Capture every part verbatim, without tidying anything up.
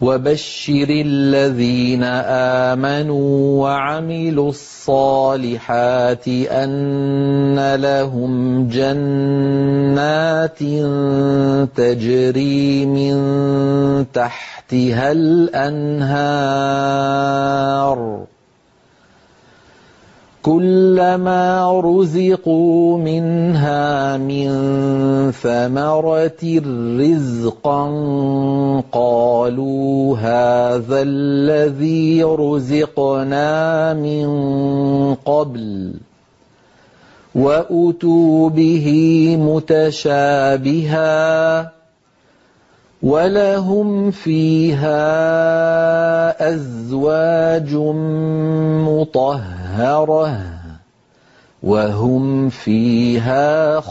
وبشر الذين آمنوا وعملوا الصالحات أن لهم جنات تجري من تحتها الأنهار كلما رزقوا منها من ثمرة رزقا قالوا هذا الذي رزقنا من قبل وأتوا به متشابها ولهم فيها أزواج مطهرة وهم فيها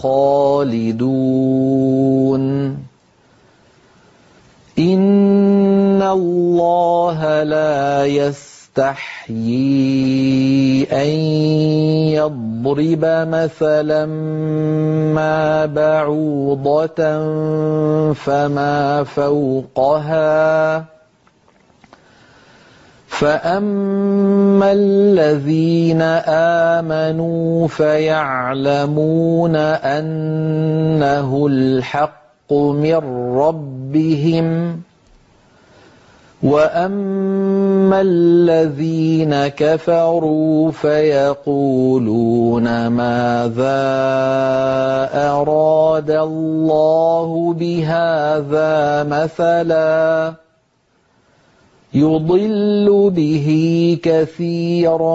خالدون إن الله لا يستحيي أن يضرب مثلا ما بعوضة فما فوقها فأما الذين آمنوا فيعلمون أنه الحق من ربهم وأما الذين كفروا فيقولون ماذا أراد الله بهذا مثلا يضل به كثيرا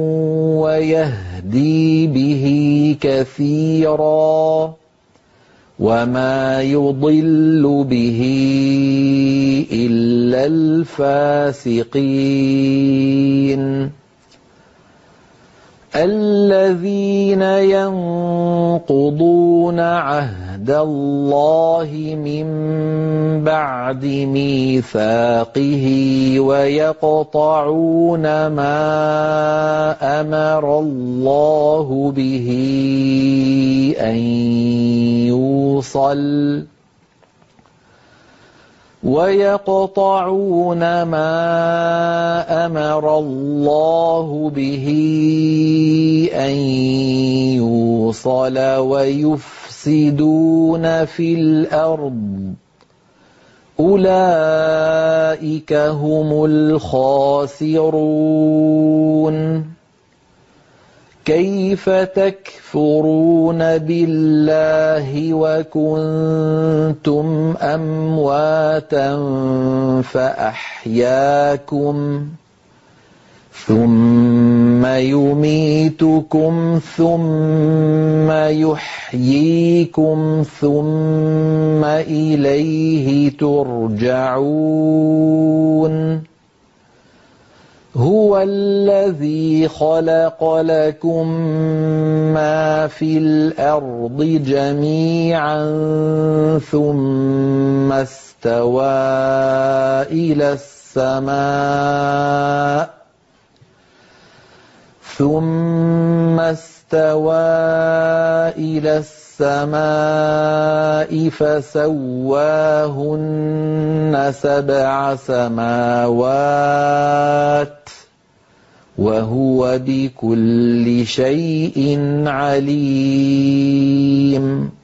ويهدي به كثيرا وما يضل به إلا الفاسقين الذين ينقضون عهد الله من بعد ميثاقه ويقطعون ما أمر الله به أن يوصل ويقطعون ما أمر الله به أن يوصل ويفسدون في الأرض أولئك هم الخاسرون كيف تكفرون بالله وكنتم أمواتا فأحياكم ثم يميتكم ثم يحييكم ثم إليه ترجعون هو الذي خلق لكم ما في الأرض جميعا ثم استوى إلى السماء ثم استوى إلى السماء فسواهن سبع سماوات وهو بكل شيء عليم